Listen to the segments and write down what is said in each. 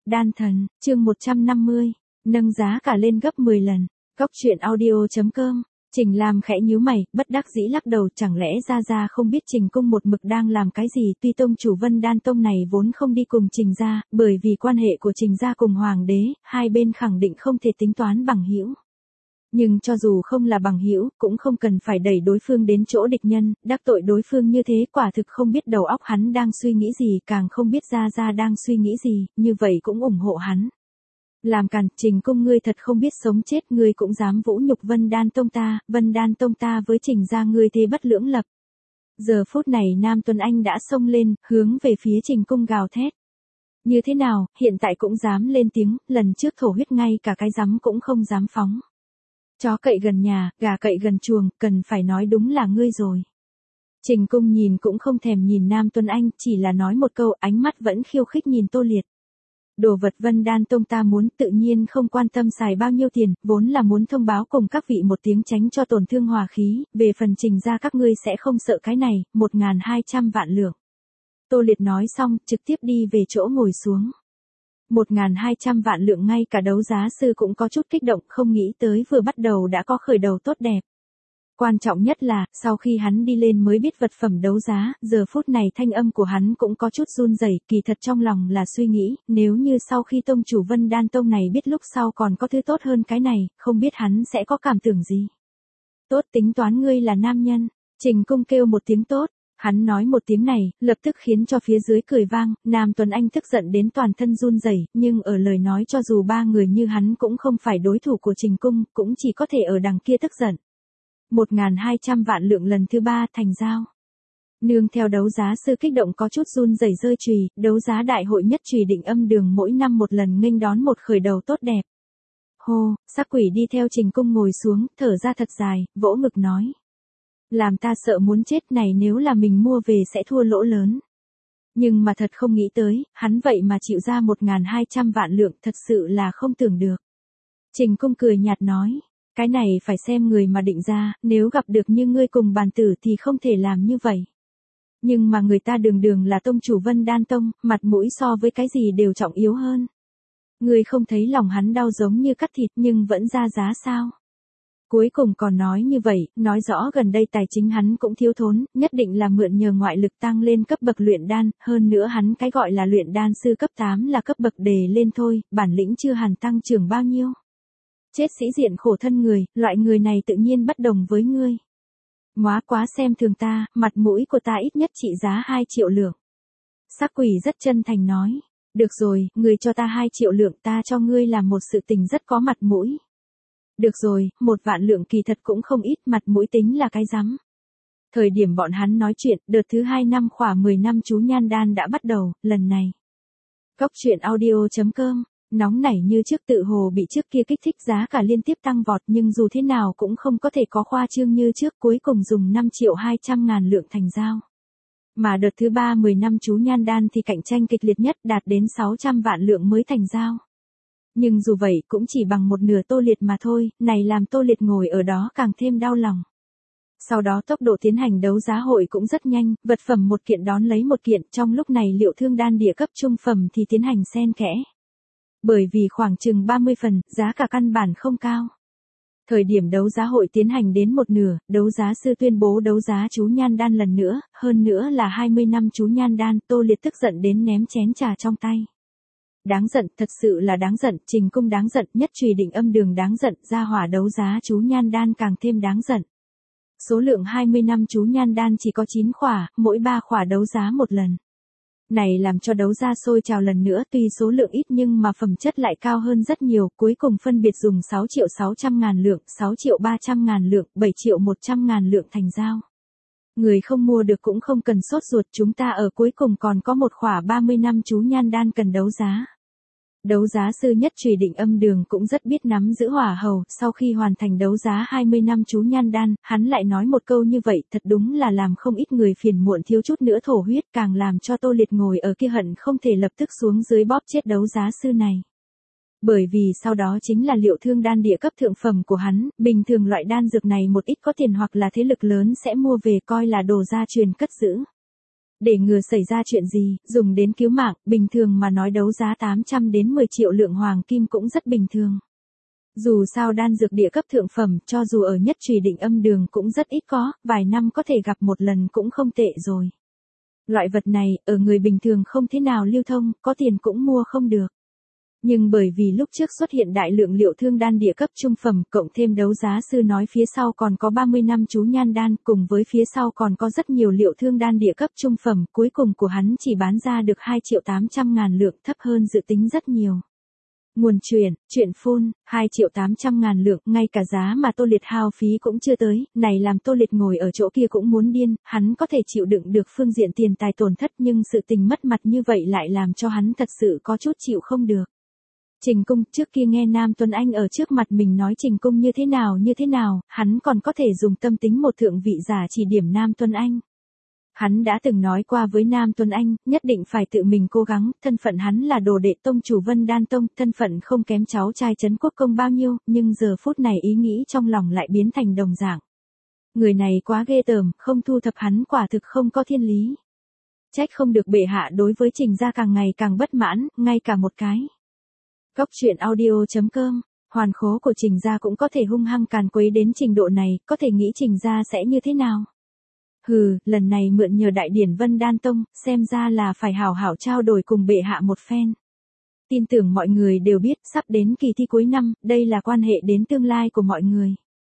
Đan thần, chương 150, nâng giá cả lên gấp 10 lần. Góc truyện audio.com. Trình Lam khẽ nhíu mày, bất đắc dĩ lắc đầu, chẳng lẽ Gia không biết Trình cung một mực đang làm cái gì. Tuy tông chủ Vân Đan tông này vốn không đi cùng Trình gia, bởi vì quan hệ của Trình gia cùng hoàng đế, hai bên khẳng định không thể tính toán bằng hữu. Nhưng cho dù không là bằng hữu, cũng không cần phải đẩy đối phương đến chỗ địch nhân, đắc tội đối phương như thế quả thực không biết đầu óc hắn đang suy nghĩ gì, càng không biết Gia đang suy nghĩ gì, như vậy cũng ủng hộ hắn. Làm càn, Trình cung ngươi thật không biết sống chết, ngươi cũng dám vũ nhục Vân Đan tông ta với Trình gia ngươi thế bất lưỡng lập. Giờ phút này Nam Tuấn Anh đã xông lên, hướng về phía Trình cung gào thét. Như thế nào, hiện tại cũng dám lên tiếng, lần trước thổ huyết ngay cả cái rắm cũng không dám phóng. Chó cậy gần nhà, gà cậy gần chuồng, cần phải nói đúng là ngươi rồi. Trình cung nhìn cũng không thèm nhìn Nam Tuấn Anh, chỉ là nói một câu, ánh mắt vẫn khiêu khích nhìn Tô Liệt. Đồ vật Vân Đan tông ta muốn, tự nhiên không quan tâm xài bao nhiêu tiền, vốn là muốn thông báo cùng các vị một tiếng tránh cho tổn thương hòa khí, về phần Trình gia các ngươi sẽ không sợ cái này, 1.200 vạn lượng. Tô Liệt nói xong, trực tiếp đi về chỗ ngồi xuống. 1.200 vạn lượng, ngay cả đấu giá sư cũng có chút kích động, không nghĩ tới vừa bắt đầu đã có khởi đầu tốt đẹp. Quan trọng nhất là, sau khi hắn đi lên mới biết vật phẩm đấu giá, giờ phút này thanh âm của hắn cũng có chút run rẩy, kỳ thật trong lòng là suy nghĩ, nếu như sau khi tông chủ Vân Đan tông này biết lúc sau còn có thứ tốt hơn cái này, không biết hắn sẽ có cảm tưởng gì. Tốt, tính toán ngươi là nam nhân. Trình cung kêu một tiếng tốt. Hắn nói một tiếng này, lập tức khiến cho phía dưới cười vang, Nam Tuấn Anh tức giận đến toàn thân run rẩy, nhưng ở lời nói cho dù ba người như hắn cũng không phải đối thủ của Trình cung, cũng chỉ có thể ở đằng kia tức giận. 1.200 vạn lượng lần thứ 3 thành giao. Nương theo đấu giá sư kích động có chút run rẩy rơi chùy, đấu giá đại hội nhất chùy Định Âm Đường mỗi năm một lần nghênh đón một khởi đầu tốt đẹp. Hô, Sắc Quỷ đi theo Trình cung ngồi xuống, thở ra thật dài, vỗ ngực nói. Làm ta sợ muốn chết này, nếu là mình mua về sẽ thua lỗ lớn. Nhưng mà thật không nghĩ tới, hắn vậy mà chịu ra 1.200 vạn lượng, thật sự là không tưởng được. Trình cung cười nhạt nói, cái này phải xem người mà định ra, nếu gặp được như ngươi cùng bàn tử thì không thể làm như vậy. Nhưng mà người ta đường là tông chủ Vân Đan tông, mặt mũi so với cái gì đều trọng yếu hơn. Ngươi không thấy lòng hắn đau giống như cắt thịt nhưng vẫn ra giá sao? Cuối cùng còn nói như vậy, nói rõ gần đây tài chính hắn cũng thiếu thốn, nhất định là mượn nhờ ngoại lực tăng lên cấp bậc luyện đan, hơn nữa hắn cái gọi là luyện đan sư cấp 8 là cấp bậc đề lên thôi, bản lĩnh chưa hẳn tăng trưởng bao nhiêu. Chết sĩ diện khổ thân người, loại người này tự nhiên bất đồng với ngươi. Móa quá xem thường ta, mặt mũi của ta ít nhất trị giá 2 triệu lượng. Sắc Quỷ rất chân thành nói, được rồi, ngươi cho ta 2 triệu lượng, ta cho ngươi làm một sự tình rất có mặt mũi. Được rồi, 1 vạn lượng kỳ thật cũng không ít, mặt mũi tính là cái rắm. Thời điểm bọn hắn nói chuyện, đợt thứ 2 năm khỏa 10 năm chú nhan đan đã bắt đầu, lần này. Góc truyện audio.com, nóng nảy như trước tự hồ bị trước kia kích thích, giá cả liên tiếp tăng vọt, nhưng dù thế nào cũng không có thể có khoa trương như trước, cuối cùng dùng 5.200.000 lượng thành giao. Mà đợt thứ 3 10 năm chú nhan đan thì cạnh tranh kịch liệt nhất, đạt đến 600 vạn lượng mới thành giao. Nhưng dù vậy cũng chỉ bằng một nửa Tô Liệt mà thôi, này làm Tô Liệt ngồi ở đó càng thêm đau lòng. Sau đó tốc độ tiến hành đấu giá hội cũng rất nhanh, vật phẩm một kiện đón lấy một kiện, trong lúc này Liệu Thương đan địa cấp trung phẩm thì tiến hành xen kẽ. Bởi vì khoảng chừng 30 phần, giá cả căn bản không cao. Thời điểm đấu giá hội tiến hành đến một nửa, đấu giá sư tuyên bố đấu giá chú nhan đan lần nữa, hơn nữa là 20 năm chú nhan đan, Tô Liệt tức giận đến ném chén trà trong tay. Đáng giận, thật sự là đáng giận, Trình cung đáng giận, nhất chùy Định Âm Đường đáng giận, gia hỏa đấu giá chú nhan đan càng thêm đáng giận. Số lượng 20 năm chú nhan đan chỉ có 9 khỏa, mỗi 3 khỏa đấu giá một lần. Này làm cho đấu giá sôi trào lần nữa, tuy số lượng ít nhưng mà phẩm chất lại cao hơn rất nhiều, cuối cùng phân biệt dùng 6.600.000 lượng, 6.300.000 lượng, 7.100.000 lượng thành giao. Người không mua được cũng không cần sốt ruột, chúng ta ở cuối cùng còn có một khỏa 30 năm chú nhan đan cần đấu giá. Đấu giá sư nhất chùy Định Âm Đường cũng rất biết nắm giữ hỏa hầu, sau khi hoàn thành đấu giá 20 năm chú nhan đan, hắn lại nói một câu như vậy, thật đúng là làm không ít người phiền muộn thiếu chút nữa thổ huyết, càng làm cho Tô Liệt ngồi ở kia hận không thể lập tức xuống dưới bóp chết đấu giá sư này. Bởi vì sau đó chính là Liệu Thương đan địa cấp thượng phẩm của hắn, bình thường loại đan dược này một ít có tiền hoặc là thế lực lớn sẽ mua về coi là đồ gia truyền cất giữ. Để ngừa xảy ra chuyện gì, dùng đến cứu mạng, bình thường mà nói đấu giá 800 đến 10 triệu lượng hoàng kim cũng rất bình thường. Dù sao đan dược địa cấp thượng phẩm, cho dù ở nhất trì định âm đường cũng rất ít có, vài năm có thể gặp một lần cũng không tệ rồi. Loại vật này, ở người bình thường không thế nào lưu thông, có tiền cũng mua không được. Nhưng bởi vì lúc trước xuất hiện đại lượng liệu thương đan địa cấp trung phẩm, cộng thêm đấu giá sư nói phía sau còn có 30 năm chú nhan đan, cùng với phía sau còn có rất nhiều liệu thương đan địa cấp trung phẩm, cuối cùng của hắn chỉ bán ra được 2.800.000 lượng, thấp hơn dự tính rất nhiều. Nguồn chuyện phun, 2.800.000 lượng, ngay cả giá mà Tô Liệt hao phí cũng chưa tới, này làm Tô Liệt ngồi ở chỗ kia cũng muốn điên, hắn có thể chịu đựng được phương diện tiền tài tổn thất nhưng sự tình mất mặt như vậy lại làm cho hắn thật sự có chút chịu không được. Trình Cung trước kia nghe Nam Tuấn Anh ở trước mặt mình nói Trình Cung như thế nào, hắn còn có thể dùng tâm tính một thượng vị giả chỉ điểm Nam Tuấn Anh. Hắn đã từng nói qua với Nam Tuấn Anh, nhất định phải tự mình cố gắng, thân phận hắn là đồ đệ tông chủ Vân Đan Tông, thân phận không kém cháu trai Trấn Quốc Công bao nhiêu, nhưng giờ phút này ý nghĩ trong lòng lại biến thành đồng dạng. Người này quá ghê tởm, không thu thập hắn quả thực không có thiên lý. Trách không được bệ hạ đối với Trình gia càng ngày càng bất mãn, ngay cả một cái. Góc truyện audio.com, hoàn khố của Trình gia cũng có thể hung hăng càn quấy đến trình độ này, có thể nghĩ Trình gia sẽ như thế nào. Hừ, lần này mượn nhờ đại điển Vân Đan Tông, xem ra là phải hảo hảo trao đổi cùng bệ hạ một phen. Tin tưởng mọi người đều biết, sắp đến kỳ thi cuối năm, đây là quan hệ đến tương lai của mọi người.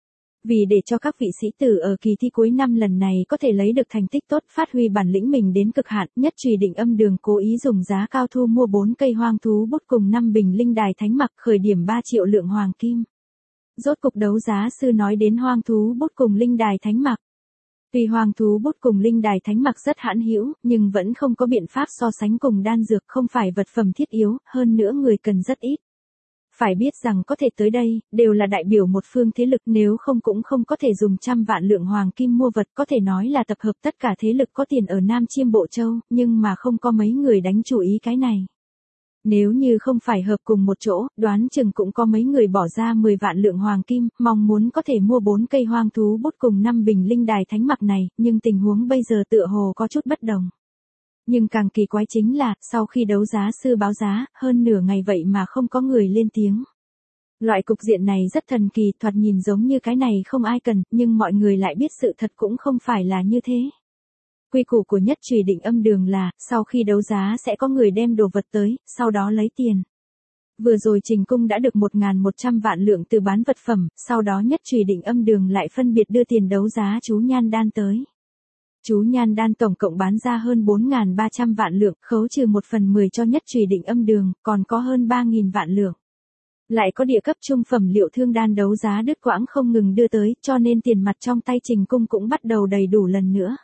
Vì để cho các vị sĩ tử ở kỳ thi cuối năm lần này có thể lấy được thành tích tốt, phát huy bản lĩnh mình đến cực hạn, nhất trì định âm đường cố ý dùng giá cao thu mua 4 cây hoang thú bút cùng 5 bình linh đài thánh mặc, khởi điểm 3 triệu lượng hoàng kim. Rốt cục đấu giá sư nói đến hoang thú bút cùng linh đài thánh mặc. Tuy hoang thú bút cùng linh đài thánh mặc rất hãn hữu, nhưng vẫn không có biện pháp so sánh cùng đan dược, không phải vật phẩm thiết yếu, hơn nữa người cần rất ít. Phải biết rằng có thể tới đây, đều là đại biểu một phương thế lực, nếu không cũng không có thể dùng trăm vạn lượng hoàng kim mua vật, có thể nói là tập hợp tất cả thế lực có tiền ở Nam Chiêm Bộ Châu, nhưng mà không có mấy người đánh chủ ý cái này. Nếu như không phải hợp cùng một chỗ, đoán chừng cũng có mấy người bỏ ra 10 vạn lượng hoàng kim, mong muốn có thể mua 4 cây hoang thú bút cùng 5 bình linh đài thánh mặc này, nhưng tình huống bây giờ tựa hồ có chút bất đồng. Nhưng càng kỳ quái chính là, sau khi đấu giá sư báo giá, hơn nửa ngày vậy mà không có người lên tiếng. Loại cục diện này rất thần kỳ, thoạt nhìn giống như cái này không ai cần, nhưng mọi người lại biết sự thật cũng không phải là như thế. Quy củ của nhất trì định âm đường là, sau khi đấu giá sẽ có người đem đồ vật tới, sau đó lấy tiền. Vừa rồi Trình Cung đã được 1.100 vạn lượng từ bán vật phẩm, sau đó nhất trì định âm đường lại phân biệt đưa tiền đấu giá chú nhan đan tới. Chú nhan đan tổng cộng bán ra hơn 4.300 vạn lượng, khấu trừ 1/10 cho nhất trì định âm đường, còn có hơn 3.000 vạn lượng. Lại có địa cấp trung phẩm liệu thương đan đấu giá đứt quãng không ngừng đưa tới, cho nên tiền mặt trong tay Trình Cung cũng bắt đầu đầy đủ lần nữa.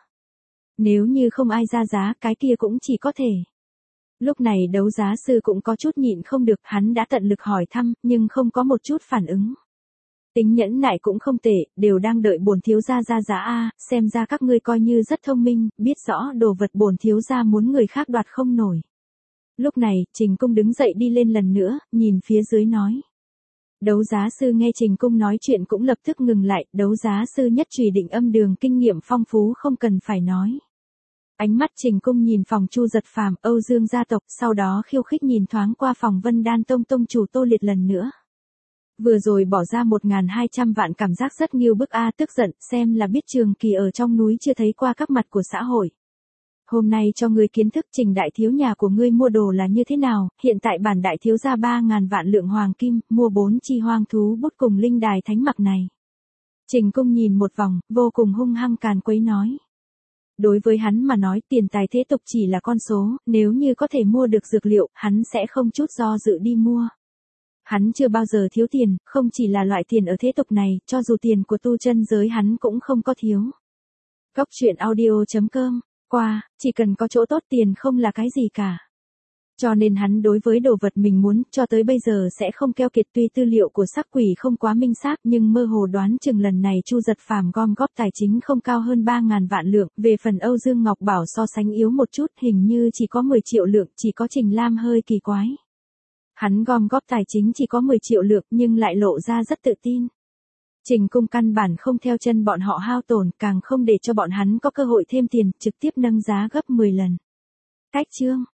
Nếu như không ai ra giá, cái kia cũng chỉ có thể. Lúc này đấu giá sư cũng có chút nhịn không được, hắn đã tận lực hỏi thăm, nhưng không có một chút phản ứng. Tính nhẫn nại cũng không tệ, đều đang đợi bổn thiếu gia ra giá a, xem ra các ngươi coi như rất thông minh, biết rõ đồ vật bổn thiếu gia muốn người khác đoạt không nổi. Lúc này, Trình Cung đứng dậy đi lên lần nữa, nhìn phía dưới nói. Đấu giá sư nghe Trình Cung nói chuyện cũng lập tức ngừng lại, đấu giá sư nhất trì định âm đường kinh nghiệm phong phú không cần phải nói. Ánh mắt Trình Cung nhìn phòng Chu Giật Phàm, Âu Dương gia tộc, sau đó khiêu khích nhìn thoáng qua phòng Vân Đan Tông tông chủ Tô Liệt lần nữa. Vừa rồi bỏ ra 1.200 vạn cảm giác rất nghiêu bức a, tức giận, xem là biết Trường Kỳ ở trong núi chưa thấy qua các mặt của xã hội. Hôm nay cho ngươi kiến thức Trình đại thiếu nhà của ngươi mua đồ là như thế nào, hiện tại bản đại thiếu ra 3.000 vạn lượng hoàng kim, mua 4 chi hoang thú bút cùng linh đài thánh mặc này. Trình Cung nhìn một vòng, vô cùng hung hăng càn quấy nói. Đối với hắn mà nói tiền tài thế tục chỉ là con số, nếu như có thể mua được dược liệu, hắn sẽ không chút do dự đi mua. Hắn chưa bao giờ thiếu tiền, không chỉ là loại tiền ở thế tục này, cho dù tiền của tu chân giới hắn cũng không có thiếu. Góc truyện audio.com, qua, chỉ cần có chỗ tốt tiền không là cái gì cả. Cho nên hắn đối với đồ vật mình muốn, cho tới bây giờ sẽ không keo kiệt, tuy tư liệu của sắc quỷ không quá minh xác nhưng mơ hồ đoán chừng lần này Chu Giật Phàm gom góp tài chính không cao hơn 3.000 vạn lượng, về phần Âu Dương Ngọc Bảo so sánh yếu một chút, hình như chỉ có 10 triệu lượng, chỉ có Trình Lam hơi kỳ quái. Hắn gom góp tài chính chỉ có 10 triệu lượng nhưng lại lộ ra rất tự tin. Trình Cung căn bản không theo chân bọn họ hao tổn, càng không để cho bọn hắn có cơ hội thêm tiền, trực tiếp nâng giá gấp 10 lần. Cách chương